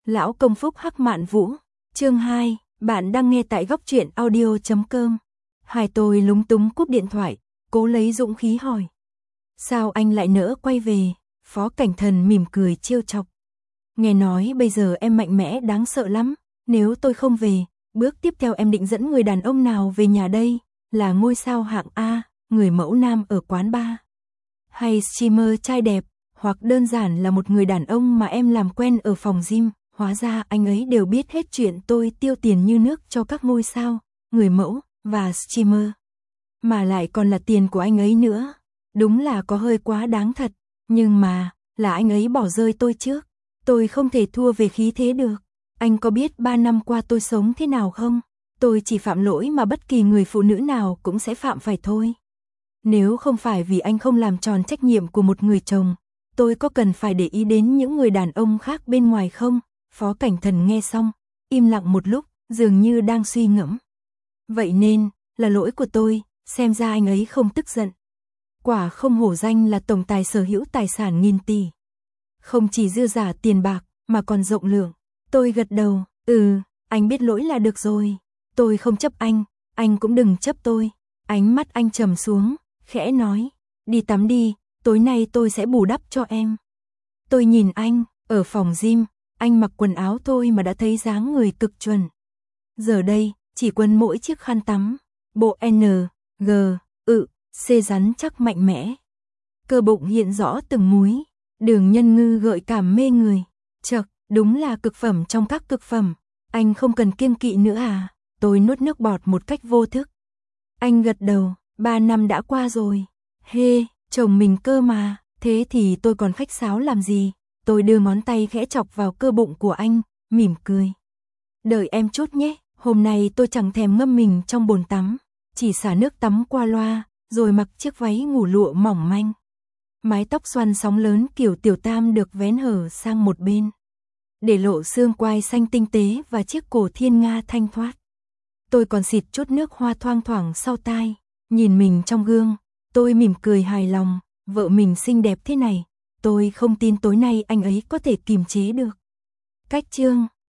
Lão công phúc hắc mạn vũ. Chương 2, bạn đang nghe tại góc truyện audio.com. Hai tôi lúng túng cúp điện thoại, cố lấy dũng khí hỏi. Sao anh lại nỡ quay về? Phó Cảnh Thần mỉm cười trêu chọc. Nghe nói bây giờ em mạnh mẽ đáng sợ lắm, nếu tôi không về, bước tiếp theo em định dẫn người đàn ông nào về nhà đây? Là ngôi sao hạng A, người mẫu nam ở quán bar, hay streamer trai đẹp, hoặc đơn giản là một người đàn ông mà em làm quen ở phòng gym? Hóa ra anh ấy đều biết hết chuyện tôi tiêu tiền như nước cho các ngôi sao, người mẫu và streamer. Mà lại còn là tiền của anh ấy nữa. Đúng là có hơi quá đáng thật, nhưng mà, là anh ấy bỏ rơi tôi trước. Tôi không thể thua về khí thế được. Anh có biết 3 năm qua tôi sống thế nào không? Tôi chỉ phạm lỗi mà bất kỳ người phụ nữ nào cũng sẽ phạm phải thôi. Nếu không phải vì anh không làm tròn trách nhiệm của một người chồng, tôi có cần phải để ý đến những người đàn ông khác bên ngoài không? Phó Cảnh Thần nghe xong, im lặng một lúc, dường như đang suy ngẫm. Vậy nên, là lỗi của tôi, xem ra anh ấy không tức giận. Quả không hổ danh là tổng tài sở hữu tài sản nghìn tỷ. Không chỉ dư giả tiền bạc, mà còn rộng lượng. Tôi gật đầu, anh biết lỗi là được rồi. Tôi không chấp anh cũng đừng chấp tôi. Ánh mắt anh trầm xuống, khẽ nói, đi tắm đi, tối nay tôi sẽ bù đắp cho em. Tôi nhìn anh, ở phòng gym, anh mặc quần áo thôi mà đã thấy dáng người cực chuẩn. Giờ đây, chỉ quấn mỗi chiếc khăn tắm, bộ N, G, C rắn chắc mạnh mẽ. Cơ bụng hiện rõ từng múi, đường nhân ngư gợi cảm mê người. Chậc, đúng là cực phẩm trong các cực phẩm. Anh không cần kiêng kỵ nữa à? Tôi nuốt nước bọt một cách vô thức. Anh gật đầu, 3 năm đã qua rồi. Hê, chồng mình cơ mà, thế thì tôi còn khách sáo làm gì? Tôi đưa ngón tay khẽ chọc vào cơ bụng của anh, mỉm cười. Đợi em chút nhé, hôm nay tôi chẳng thèm ngâm mình trong bồn tắm, chỉ xả nước tắm qua loa, rồi mặc chiếc váy ngủ lụa mỏng manh. Mái tóc xoăn sóng lớn kiểu tiểu tam được vén hở sang một bên, để lộ xương quai xanh tinh tế và chiếc cổ thiên nga thanh thoát. Tôi còn xịt chút nước hoa thoang thoảng sau tai, nhìn mình trong gương, tôi mỉm cười hài lòng, vợ mình xinh đẹp thế này, tôi không tin tối nay anh ấy có thể kiềm chế được. Cách chương